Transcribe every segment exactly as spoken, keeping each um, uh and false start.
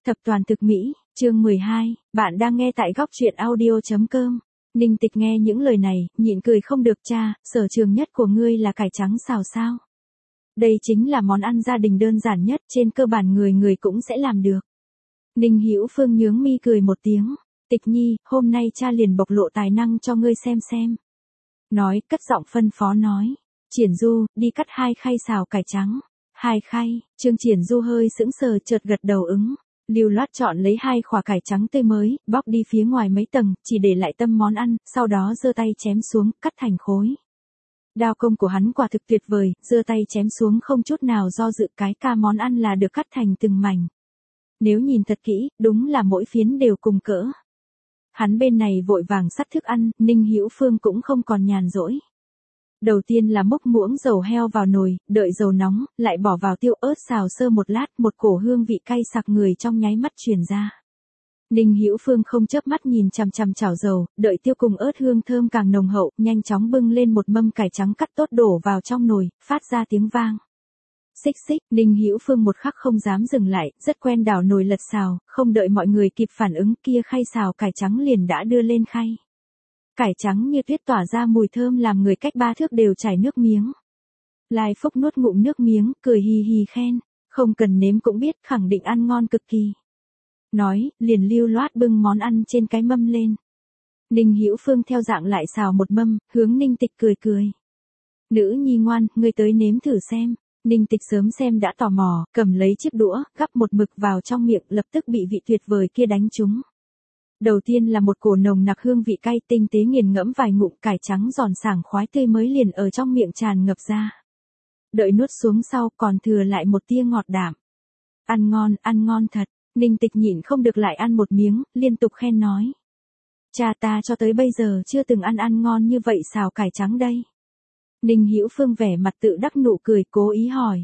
Thập toàn thực mỹ, chương mười hai, bạn đang nghe tại góc truyện audio chấm com. Ninh Tịch nghe những lời này, nhịn cười không được. Cha, sở trường nhất của ngươi là cải trắng xào sao? Đây chính là món ăn gia đình đơn giản nhất, trên cơ bản người người cũng sẽ làm được. Ninh Hữu Phương nhướng mi cười một tiếng. Tịch nhi, hôm nay cha liền bộc lộ tài năng cho ngươi xem xem. Nói, cất giọng phân phó nói. Triển Du, đi cắt hai khay xào cải trắng. Hai khay, Trương Triển Du hơi sững sờ chợt gật đầu ứng. Lưu loát chọn lấy hai khỏa cải trắng tươi mới, bóc đi phía ngoài mấy tầng, chỉ để lại tâm món ăn, sau đó giơ tay chém xuống, cắt thành khối. Đao công của hắn quả thực tuyệt vời, giơ tay chém xuống không chút nào do dự, cái ca món ăn là được cắt thành từng mảnh. Nếu nhìn thật kỹ, đúng là mỗi phiến đều cùng cỡ. Hắn bên này vội vàng sắt thức ăn, Ninh Hữu Phương cũng không còn nhàn rỗi. Đầu tiên là múc muỗng dầu heo vào nồi, đợi dầu nóng, lại bỏ vào tiêu ớt xào sơ một lát, một cổ hương vị cay sặc người trong nháy mắt truyền ra. Ninh Hữu Phương không chớp mắt nhìn chằm chằm chảo dầu, đợi tiêu cùng ớt hương thơm càng nồng hậu, nhanh chóng bưng lên một mâm cải trắng cắt tốt đổ vào trong nồi, phát ra tiếng vang. Xích xích, Ninh Hữu Phương một khắc không dám dừng lại, rất quen đảo nồi lật xào, không đợi mọi người kịp phản ứng kia khay xào cải trắng liền đã đưa lên khay. Cải trắng như tuyết tỏa ra mùi thơm làm người cách ba thước đều chảy nước miếng. Lai Phúc nuốt ngụm nước miếng, cười hì hì khen, không cần nếm cũng biết khẳng định ăn ngon cực kỳ. Nói, liền lưu loát bưng món ăn trên cái mâm lên. Ninh Hữu Phương theo dạng lại xào một mâm, hướng Ninh Tịch cười cười. Nữ nhi ngoan, ngươi tới nếm thử xem. Ninh Tịch sớm xem đã tò mò, cầm lấy chiếc đũa, gắp một mực vào trong miệng, lập tức bị vị tuyệt vời kia đánh trúng. Đầu tiên là một cổ nồng nặc hương vị cay, tinh tế nghiền ngẫm vài ngụm, cải trắng giòn sảng khoái tươi mới liền ở trong miệng tràn ngập ra. Đợi nuốt xuống sau còn thừa lại một tia ngọt đạm. Ăn ngon, ăn ngon thật. Ninh Tịch nhịn không được lại ăn một miếng, liên tục khen nói. Cha ta cho tới bây giờ chưa từng ăn ăn ngon như vậy xào cải trắng đây. Ninh Hữu Phương vẻ mặt tự đắc nụ cười, cố ý hỏi.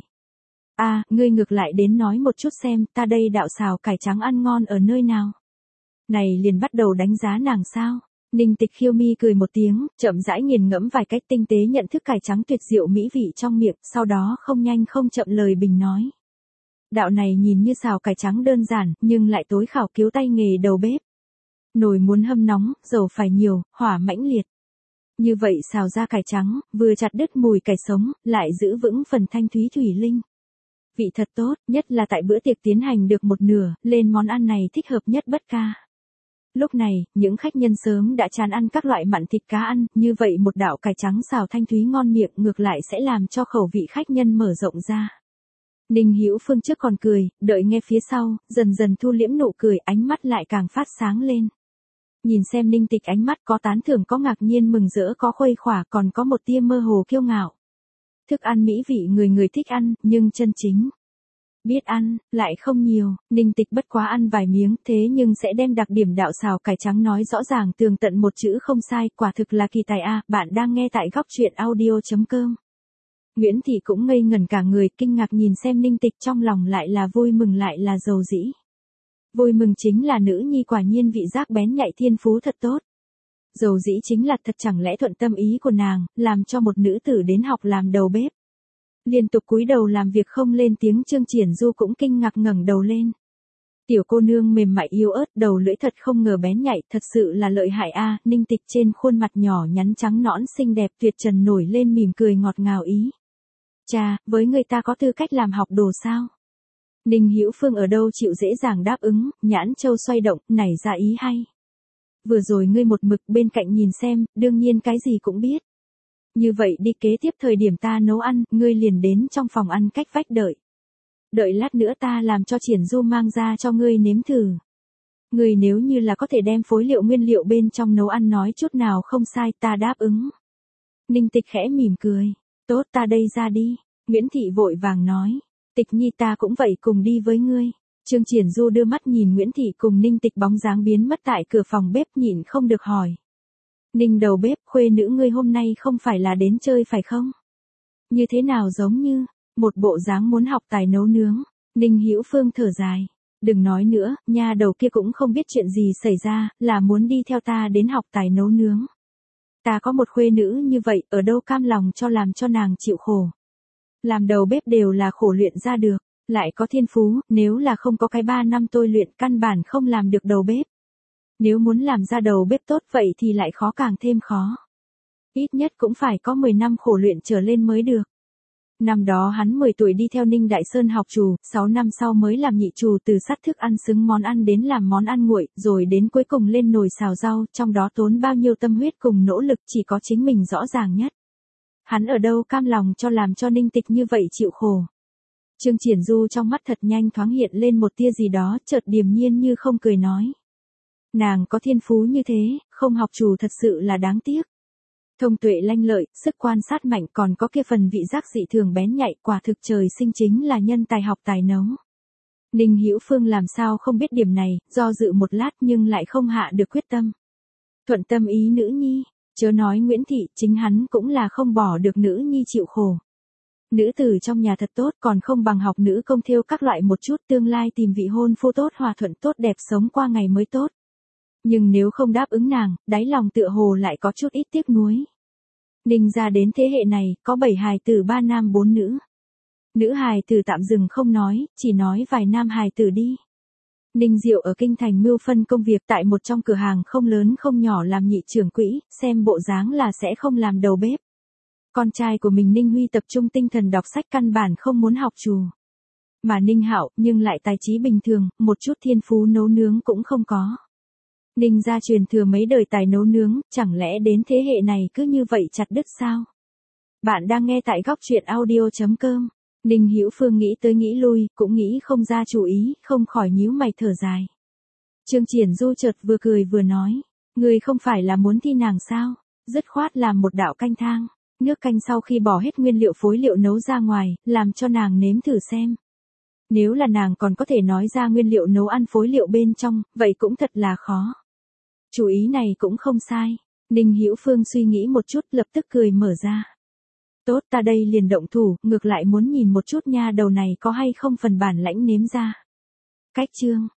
À, ngươi ngược lại đến nói một chút xem, ta đây đạo xào cải trắng ăn ngon ở nơi nào. Này liền bắt đầu đánh giá nàng sao? Ninh Tịch khiêu mi cười một tiếng, chậm rãi nghiền ngẫm vài cách tinh tế nhận thức cải trắng tuyệt diệu mỹ vị trong miệng, sau đó không nhanh không chậm lời bình nói. Đạo này nhìn như xào cải trắng đơn giản, nhưng lại tối khảo cứu tay nghề đầu bếp. Nồi muốn hâm nóng, dầu phải nhiều, hỏa mãnh liệt. Như vậy xào ra cải trắng, vừa chặt đứt mùi cải sống, lại giữ vững phần thanh thúy thủy linh. Vị thật tốt, nhất là tại bữa tiệc tiến hành được một nửa, lên món ăn này thích hợp nhất bất ca. Lúc này, những khách nhân sớm đã chán ăn các loại mặn thịt cá ăn, như vậy một đạo cải trắng xào thanh thúy ngon miệng ngược lại sẽ làm cho khẩu vị khách nhân mở rộng ra. Ninh Hữu Phương trước còn cười, đợi nghe phía sau, dần dần thu liễm nụ cười, ánh mắt lại càng phát sáng lên. Nhìn xem Ninh Tịch ánh mắt có tán thưởng có ngạc nhiên mừng rỡ có khuây khỏa còn có một tia mơ hồ kiêu ngạo. Thức ăn mỹ vị người người thích ăn, nhưng chân chính. Biết ăn, lại không nhiều, Ninh Tịch bất quá ăn vài miếng thế nhưng sẽ đem đặc điểm đạo xào cải trắng nói rõ ràng tường tận một chữ không sai, quả thực là kỳ tài a. Bạn đang nghe tại góc truyện audio chấm com. Nguyễn Thị cũng ngây ngẩn cả người, kinh ngạc nhìn xem Ninh Tịch, trong lòng lại là vui mừng lại là dầu dĩ. Vui mừng chính là nữ nhi quả nhiên vị giác bén nhạy thiên phú thật tốt. Dầu dĩ chính là thật chẳng lẽ thuận tâm ý của nàng, làm cho một nữ tử đến học làm đầu bếp. Liên tục cúi đầu làm việc không lên tiếng, Trương Triển Du cũng kinh ngạc ngẩng đầu lên. Tiểu cô nương mềm mại yếu ớt, đầu lưỡi thật không ngờ bén nhạy, thật sự là lợi hại a. Ninh Tịch trên khuôn mặt nhỏ nhắn trắng nõn xinh đẹp tuyệt trần nổi lên mỉm cười ngọt ngào ý. Cha, với người ta có tư cách làm học đồ sao? Ninh Hữu Phương ở đâu chịu dễ dàng đáp ứng, nhãn châu xoay động, nảy ra ý hay. Vừa rồi ngươi một mực bên cạnh nhìn xem, đương nhiên cái gì cũng biết. Như vậy đi, kế tiếp thời điểm ta nấu ăn, ngươi liền đến trong phòng ăn cách vách đợi. Đợi lát nữa ta làm cho Triển Du mang ra cho ngươi nếm thử. Ngươi nếu như là có thể đem phối liệu nguyên liệu bên trong nấu ăn nói chút nào không sai, ta đáp ứng. Ninh Tịch khẽ mỉm cười. Tốt, ta đây ra đi. Nguyễn Thị vội vàng nói. Tịch nhi ta cũng vậy cùng đi với ngươi. Trương Triển Du đưa mắt nhìn Nguyễn Thị cùng Ninh Tịch bóng dáng biến mất tại cửa phòng bếp, nhịn không được hỏi. Ninh đầu bếp, khuê nữ ngươi hôm nay không phải là đến chơi phải không? Như thế nào giống như, một bộ dáng muốn học tài nấu nướng. Ninh Hữu Phương thở dài. Đừng nói nữa, nha đầu kia cũng không biết chuyện gì xảy ra, là muốn đi theo ta đến học tài nấu nướng. Ta có một khuê nữ như vậy, ở đâu cam lòng cho làm cho nàng chịu khổ. Làm đầu bếp đều là khổ luyện ra được. Lại có thiên phú, nếu là không có cái ba năm tôi luyện căn bản không làm được đầu bếp. Nếu muốn làm ra đầu bếp tốt vậy thì lại khó càng thêm khó. Ít nhất cũng phải có mười năm khổ luyện trở lên mới được. Năm đó hắn mười tuổi đi theo Ninh Đại Sơn học trù, sáu năm sau mới làm nhị trù, từ sắt thức ăn xứng món ăn đến làm món ăn nguội, rồi đến cuối cùng lên nồi xào rau, trong đó tốn bao nhiêu tâm huyết cùng nỗ lực chỉ có chính mình rõ ràng nhất. Hắn ở đâu cam lòng cho làm cho Ninh Tịch như vậy chịu khổ. Trương Triển Du trong mắt thật nhanh thoáng hiện lên một tia gì đó, chợt điềm nhiên như không cười nói. Nàng có thiên phú như thế, không học trù thật sự là đáng tiếc. Thông tuệ lanh lợi, sức quan sát mạnh, còn có kia phần vị giác dị thường bén nhạy, quả thực trời sinh chính là nhân tài học tài nấu. Ninh Hữu Phương làm sao không biết điểm này, do dự một lát nhưng lại không hạ được quyết tâm. Thuận tâm ý nữ nhi, chớ nói Nguyễn Thị, chính hắn cũng là không bỏ được nữ nhi chịu khổ. Nữ tử trong nhà thật tốt, còn không bằng học nữ công thêu các loại một chút, tương lai tìm vị hôn phu tốt, hòa thuận tốt đẹp, sống qua ngày mới tốt. Nhưng nếu không đáp ứng nàng, đáy lòng tựa hồ lại có chút ít tiếc nuối. Ninh gia đến thế hệ này, có bảy hài tử ba nam bốn nữ. Nữ hài tử tạm dừng không nói, chỉ nói vài nam hài tử đi. Ninh Diệu ở kinh thành mưu phân công việc tại một trong cửa hàng không lớn không nhỏ làm nhị trưởng quỹ, xem bộ dáng là sẽ không làm đầu bếp. Con trai của mình Ninh Huy tập trung tinh thần đọc sách, căn bản không muốn học trù. Mà Ninh Hạo nhưng lại tài trí bình thường, một chút thiên phú nấu nướng cũng không có. Ninh gia truyền thừa mấy đời tài nấu nướng, chẳng lẽ đến thế hệ này cứ như vậy chặt đứt sao? Bạn đang nghe tại góc truyện audio chấm com. Ninh Hữu Phương nghĩ tới nghĩ lui, cũng nghĩ không ra chủ ý, không khỏi nhíu mày thở dài. Trương Triển Du chợt vừa cười vừa nói, người không phải là muốn thi nàng sao? Dứt khoát làm một đạo canh thang, nước canh sau khi bỏ hết nguyên liệu phối liệu nấu ra ngoài, làm cho nàng nếm thử xem. Nếu là nàng còn có thể nói ra nguyên liệu nấu ăn phối liệu bên trong, vậy cũng thật là khó. Chủ ý này cũng không sai. Ninh Hữu Phương suy nghĩ một chút, lập tức cười mở ra. Tốt, ta đây liền động thủ, ngược lại muốn nhìn một chút nha đầu này có hay không phần bản lãnh nếm ra. Cách chương